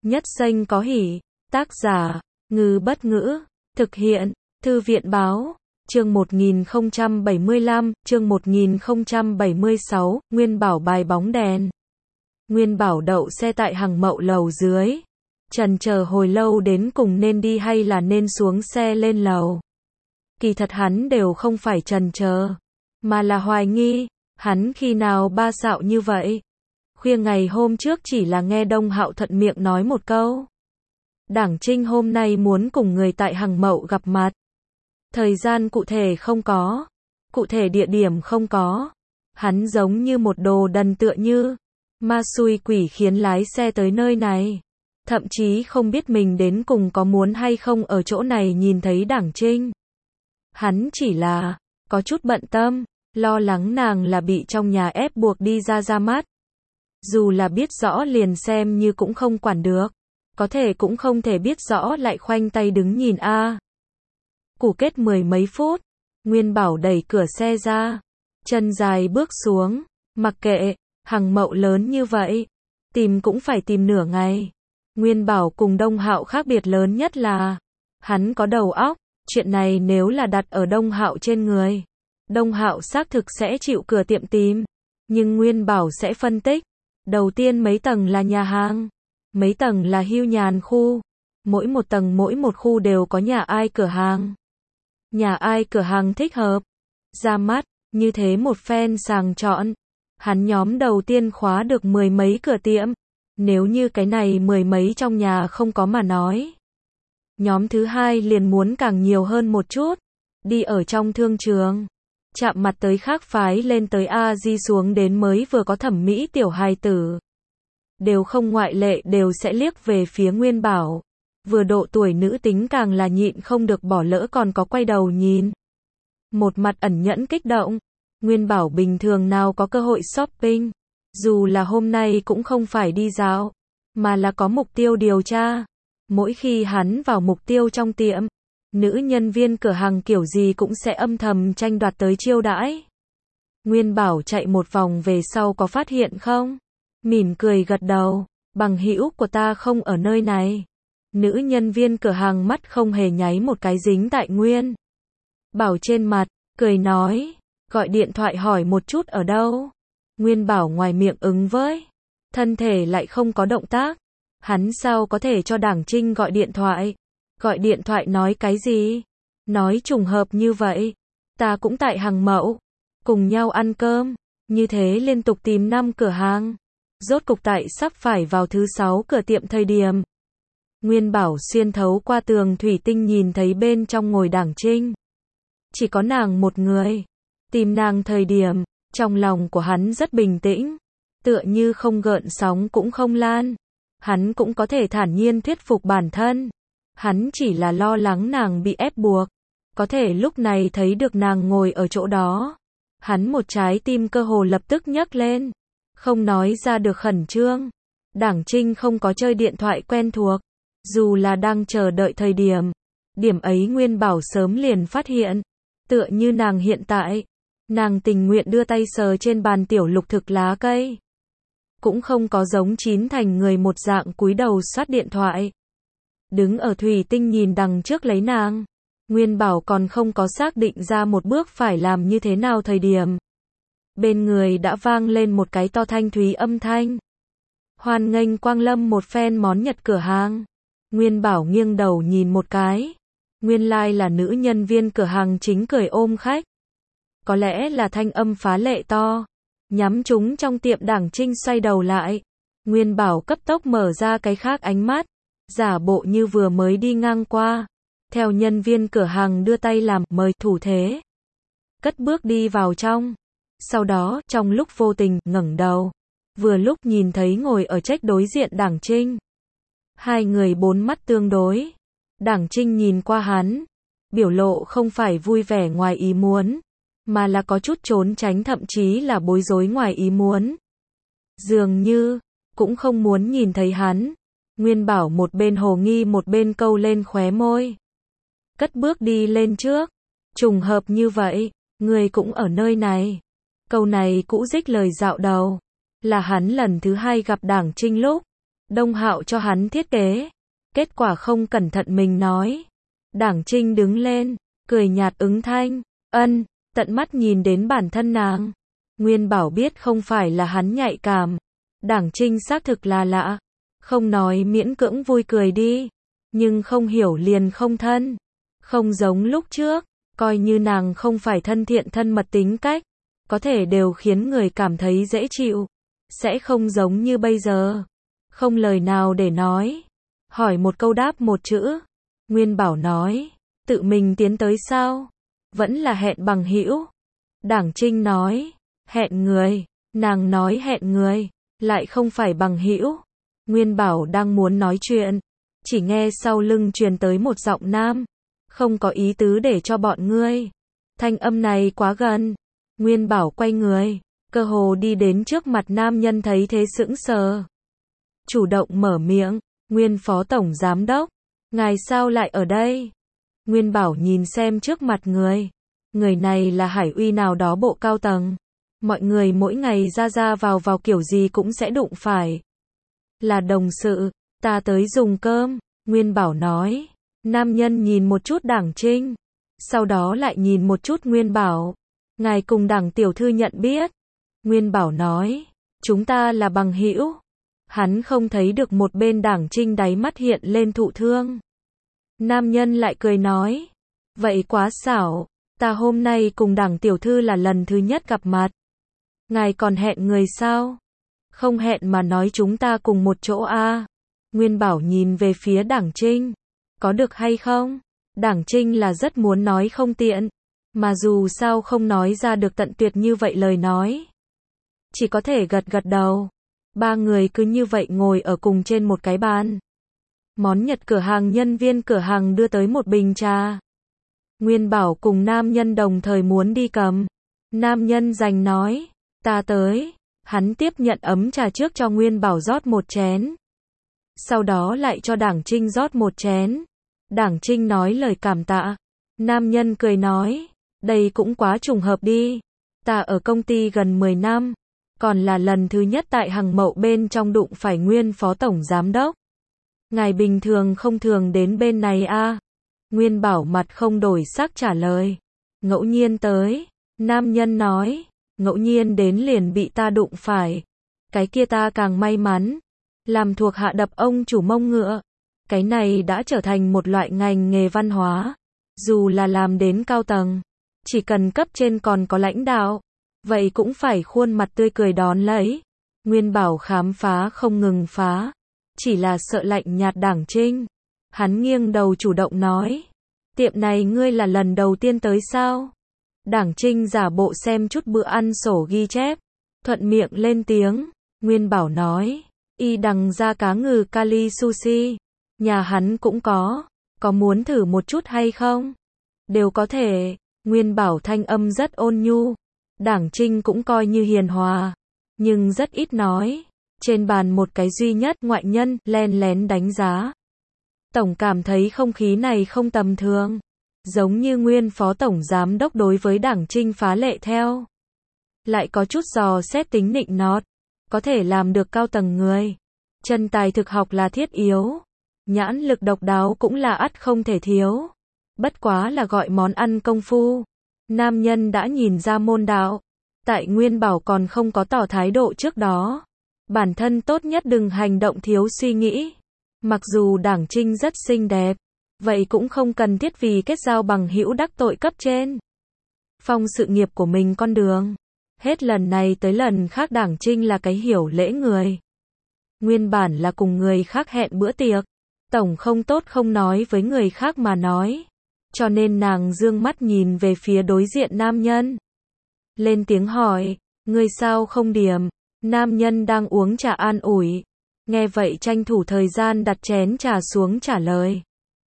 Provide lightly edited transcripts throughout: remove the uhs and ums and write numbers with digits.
Nhất Xanh có hỉ. Tác giả, Ngư Bất Ngữ. Thực hiện, Thư viện Báo. Chương 1075, chương 1076, Nguyên Bảo bài bóng đèn. Nguyên Bảo đậu xe tại hàng mậu lầu dưới. Chần chờ hồi lâu đến cùng nên đi hay là nên xuống xe lên lầu. Kỳ thật hắn đều không phải chần chờ, mà là hoài nghi, hắn khi nào ba xạo như vậy. Khuya ngày hôm trước chỉ là nghe Đông Hạo thuận miệng nói một câu. Đảng Trinh hôm nay muốn cùng người tại hàng mậu gặp mặt. Thời gian cụ thể không có, cụ thể địa điểm không có. Hắn giống như một đồ đần tựa như ma xui quỷ khiến lái xe tới nơi này. Thậm chí không biết mình đến cùng có muốn hay không ở chỗ này nhìn thấy Đảng Trinh. Hắn chỉ là có chút bận tâm, lo lắng nàng là bị trong nhà ép buộc đi ra mắt. Dù là biết rõ liền xem như cũng không quản được, có thể cũng không thể biết rõ lại khoanh tay đứng nhìn a. Củ kết 10 mấy phút, Nguyên Bảo đẩy cửa xe ra, chân dài bước xuống, mặc kệ, hàng mậu lớn như vậy, tìm cũng phải tìm nửa ngày. Nguyên Bảo cùng Đông Hạo khác biệt lớn nhất là, hắn có đầu óc, chuyện này nếu là đặt ở Đông Hạo trên người, Đông Hạo xác thực sẽ chịu cửa tiệm tìm, nhưng Nguyên Bảo sẽ phân tích. Đầu tiên mấy tầng là nhà hàng, mấy tầng là hưu nhàn khu, mỗi một tầng mỗi một khu đều có nhà ai cửa hàng. Nhà ai cửa hàng thích hợp, ra mắt, như thế một phen sàng chọn. Hắn nhóm đầu tiên khóa được 10 mấy cửa tiệm, nếu như cái này 10 mấy trong nhà không có mà nói. Nhóm thứ hai liền muốn càng nhiều hơn một chút, đi ở trong thương trường. Chạm mặt tới khác phái lên tới A-di xuống đến mới vừa có thẩm mỹ tiểu hài tử. Đều không ngoại lệ đều sẽ liếc về phía Nguyên Bảo. Vừa độ tuổi nữ tính càng là nhịn không được bỏ lỡ còn có quay đầu nhìn. Một mặt ẩn nhẫn kích động. Nguyên Bảo bình thường nào có cơ hội shopping. Dù là hôm nay cũng không phải đi dạo, mà là có mục tiêu điều tra. Mỗi khi hắn vào mục tiêu trong tiệm, nữ nhân viên cửa hàng kiểu gì cũng sẽ âm thầm tranh đoạt tới chiêu đãi. Nguyên Bảo chạy một vòng về sau có phát hiện không? Mỉm cười gật đầu, bằng hữu của ta không ở nơi này. Nữ nhân viên cửa hàng mắt không hề nháy một cái dính tại Nguyên Bảo trên mặt, cười nói, gọi điện thoại hỏi một chút ở đâu. Nguyên Bảo ngoài miệng ứng với, thân thể lại không có động tác. Hắn sao có thể cho Đảng Trinh gọi điện thoại? Gọi điện thoại nói cái gì? Nói trùng hợp như vậy. Ta cũng tại hàng mậu. Cùng nhau ăn cơm. Như thế liên tục tìm 5 cửa hàng. Rốt cục tại sắp phải vào thứ 6 cửa tiệm thời điểm. Nguyên Bảo xuyên thấu qua tường thủy tinh nhìn thấy bên trong ngồi Đảng Trinh. Chỉ có nàng một người. Tìm nàng thời điểm, trong lòng của hắn rất bình tĩnh. Tựa như không gợn sóng cũng không lan. Hắn cũng có thể thản nhiên thuyết phục bản thân. Hắn chỉ là lo lắng nàng bị ép buộc. Có thể lúc này thấy được nàng ngồi ở chỗ đó. Hắn một trái tim cơ hồ lập tức nhấc lên. Không nói ra được khẩn trương. Đảng Trinh không có chơi điện thoại quen thuộc. Dù là đang chờ đợi thời điểm. Điểm ấy Nguyên Bảo sớm liền phát hiện. Tựa như nàng hiện tại. Nàng tình nguyện đưa tay sờ trên bàn tiểu lục thực lá cây. Cũng không có giống chín thành người một dạng cúi đầu soát điện thoại. Đứng ở thủy tinh nhìn đằng trước lấy nàng. Nguyên Bảo còn không có xác định ra một bước phải làm như thế nào thời điểm. Bên người đã vang lên một cái to thanh thúy âm thanh. Hoan nghênh quang lâm một phen món Nhật cửa hàng. Nguyên Bảo nghiêng đầu nhìn một cái. Nguyên lai là nữ nhân viên cửa hàng chính cười ôm khách. Có lẽ là thanh âm phá lệ to. Nhắm chúng trong tiệm Đảng Trinh xoay đầu lại. Nguyên Bảo cấp tốc mở ra cái khác ánh mắt. Giả bộ như vừa mới đi ngang qua. Theo nhân viên cửa hàng đưa tay làm mời thủ thế. Cất bước đi vào trong. Sau đó, trong lúc vô tình, ngẩng đầu. Vừa lúc nhìn thấy ngồi ở trách đối diện Đảng Trinh. Hai người bốn mắt tương đối. Đảng Trinh nhìn qua hắn. Biểu lộ không phải vui vẻ ngoài ý muốn. Mà là có chút trốn tránh thậm chí là bối rối ngoài ý muốn. Dường như, cũng không muốn nhìn thấy hắn. Nguyên Bảo một bên hồ nghi một bên câu lên khóe môi. Cất bước đi lên trước. Trùng hợp như vậy, người cũng ở nơi này. Câu này cũ dích lời dạo đầu. Là hắn lần thứ hai gặp Đảng Trinh lúc. Đông Hạo cho hắn thiết kế. Kết quả không cẩn thận mình nói. Đảng Trinh đứng lên, cười nhạt ứng thanh, ân, tận mắt nhìn đến bản thân nàng. Nguyên Bảo biết không phải là hắn nhạy cảm. Đảng Trinh xác thực là lạ. Không nói miễn cưỡng vui cười đi. Nhưng không hiểu liền không thân. Không giống lúc trước, coi như nàng không phải thân thiện thân mật tính cách. Có thể đều khiến người cảm thấy dễ chịu. Sẽ không giống như bây giờ. Không lời nào để nói. Hỏi một câu đáp một chữ. Nguyên Bảo nói, tự mình tiến tới sao? Vẫn là hẹn bằng hữu. Đảng Trinh nói, hẹn người. Nàng nói hẹn người, lại không phải bằng hữu. Nguyên Bảo đang muốn nói chuyện, chỉ nghe sau lưng truyền tới một giọng nam. Không có ý tứ để cho bọn ngươi. Thanh âm này quá gần. Nguyên Bảo quay người, cơ hồ đi đến trước mặt nam nhân thấy thế sững sờ. Chủ động mở miệng, Nguyên Phó Tổng Giám Đốc, ngài sao lại ở đây? Nguyên Bảo nhìn xem trước mặt người. Người này là Hải Uy nào đó bộ cao tầng. Mọi người mỗi ngày ra vào kiểu gì cũng sẽ đụng phải. Là đồng sự, ta tới dùng cơm, Nguyên Bảo nói. Nam nhân nhìn một chút Đảng Trinh, sau đó lại nhìn một chút Nguyên Bảo. Ngài cùng Đảng tiểu thư nhận biết. Nguyên Bảo nói, chúng ta là bằng hữu. Hắn không thấy được một bên Đảng Trinh đáy mắt hiện lên thụ thương. Nam nhân lại cười nói, vậy quá xảo, ta hôm nay cùng Đảng tiểu thư là lần thứ nhất gặp mặt. Ngài còn hẹn người sao? Không hẹn mà nói chúng ta cùng một chỗ a. Nguyên Bảo nhìn về phía Đảng Trinh. Có được hay không? Đảng Trinh là rất muốn nói không tiện. Mà dù sao không nói ra được tận tuyệt như vậy lời nói. Chỉ có thể gật gật đầu. Ba người cứ như vậy ngồi ở cùng trên một cái bàn. Món Nhật cửa hàng nhân viên cửa hàng đưa tới một bình trà. Nguyên Bảo cùng nam nhân đồng thời muốn đi cầm. Nam nhân giành nói, ta tới. Hắn tiếp nhận ấm trà trước cho Nguyên Bảo rót một chén. Sau đó lại cho Đảng Trinh rót một chén. Đảng Trinh nói lời cảm tạ. Nam nhân cười nói, đây cũng quá trùng hợp đi. Ta ở công ty gần 10 năm. Còn là lần thứ nhất tại Hằng Mậu bên trong đụng phải Nguyên Phó Tổng Giám Đốc. Ngài bình thường không thường đến bên này a. Nguyên Bảo mặt không đổi sắc trả lời. Ngẫu nhiên tới. Nam nhân nói, ngẫu nhiên đến liền bị ta đụng phải. Cái kia ta càng may mắn. Làm thuộc hạ đập ông chủ mông ngựa. Cái này đã trở thành một loại ngành nghề văn hóa. Dù là làm đến cao tầng, chỉ cần cấp trên còn có lãnh đạo, vậy cũng phải khuôn mặt tươi cười đón lấy. Nguyên Bảo khám phá không ngừng phá, chỉ là sợ lạnh nhạt Đảng Trinh. Hắn nghiêng đầu chủ động nói, tiệm này ngươi là lần đầu tiên tới sao? Đảng Trinh giả bộ xem chút bữa ăn sổ ghi chép, thuận miệng lên tiếng. Nguyên Bảo nói, y đằng ra cá ngừ kali sushi, nhà hắn cũng có muốn thử một chút hay không? Đều có thể. Nguyên Bảo thanh âm rất ôn nhu. Đảng Trinh cũng coi như hiền hòa, nhưng rất ít nói. Trên bàn một cái duy nhất ngoại nhân len lén đánh giá. Tổng cảm thấy không khí này không tầm thường. Giống như Nguyên Phó Tổng Giám Đốc đối với Đảng Trinh phá lệ theo. Lại có chút dò xét tính nịnh nọt. Có thể làm được cao tầng người. Chân tài thực học là thiết yếu. Nhãn lực độc đáo cũng là ắt không thể thiếu. Bất quá là gọi món ăn công phu. Nam nhân đã nhìn ra môn đạo. Tại Nguyên Bảo còn không có tỏ thái độ trước đó. Bản thân tốt nhất đừng hành động thiếu suy nghĩ. Mặc dù Đảng Trinh rất xinh đẹp, vậy cũng không cần thiết vì kết giao bằng hữu đắc tội cấp trên. Phong sự nghiệp của mình con đường. Hết lần này tới lần khác Đảng Trinh là cái hiểu lễ người. Nguyên bản là cùng người khác hẹn bữa tiệc. Tổng không tốt không nói với người khác mà nói. Cho nên nàng dương mắt nhìn về phía đối diện nam nhân. Lên tiếng hỏi, ngươi sao không điểm? Nam nhân đang uống trà an ủi. Nghe vậy tranh thủ thời gian đặt chén trà xuống trả lời.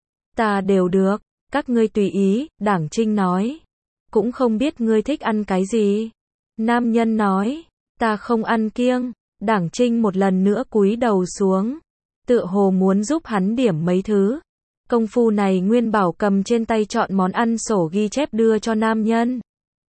Ta đều được, các ngươi tùy ý, Đảng Trinh nói. Cũng không biết ngươi thích ăn cái gì. Nam nhân nói, ta không ăn kiêng. Đảng Trinh một lần nữa cúi đầu xuống. Tựa hồ muốn giúp hắn điểm mấy thứ. Công phu này Nguyên Bảo cầm trên tay chọn món ăn sổ ghi chép đưa cho nam nhân.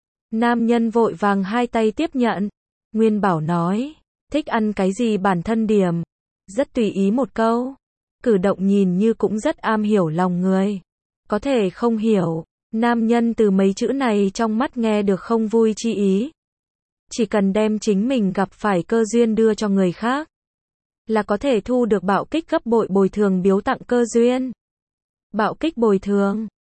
Nam nhân vội vàng hai tay tiếp nhận. Nguyên Bảo nói, thích ăn cái gì bản thân điểm. Rất tùy ý một câu. Cử động nhìn như cũng rất am hiểu lòng người. Có thể không hiểu. Nam nhân từ mấy chữ này trong mắt nghe được không vui chi ý. Chỉ cần đem chính mình gặp phải cơ duyên đưa cho người khác, là có thể thu được bạo kích gấp bội bồi thường biếu tặng cơ duyên. Bạo kích bồi thường.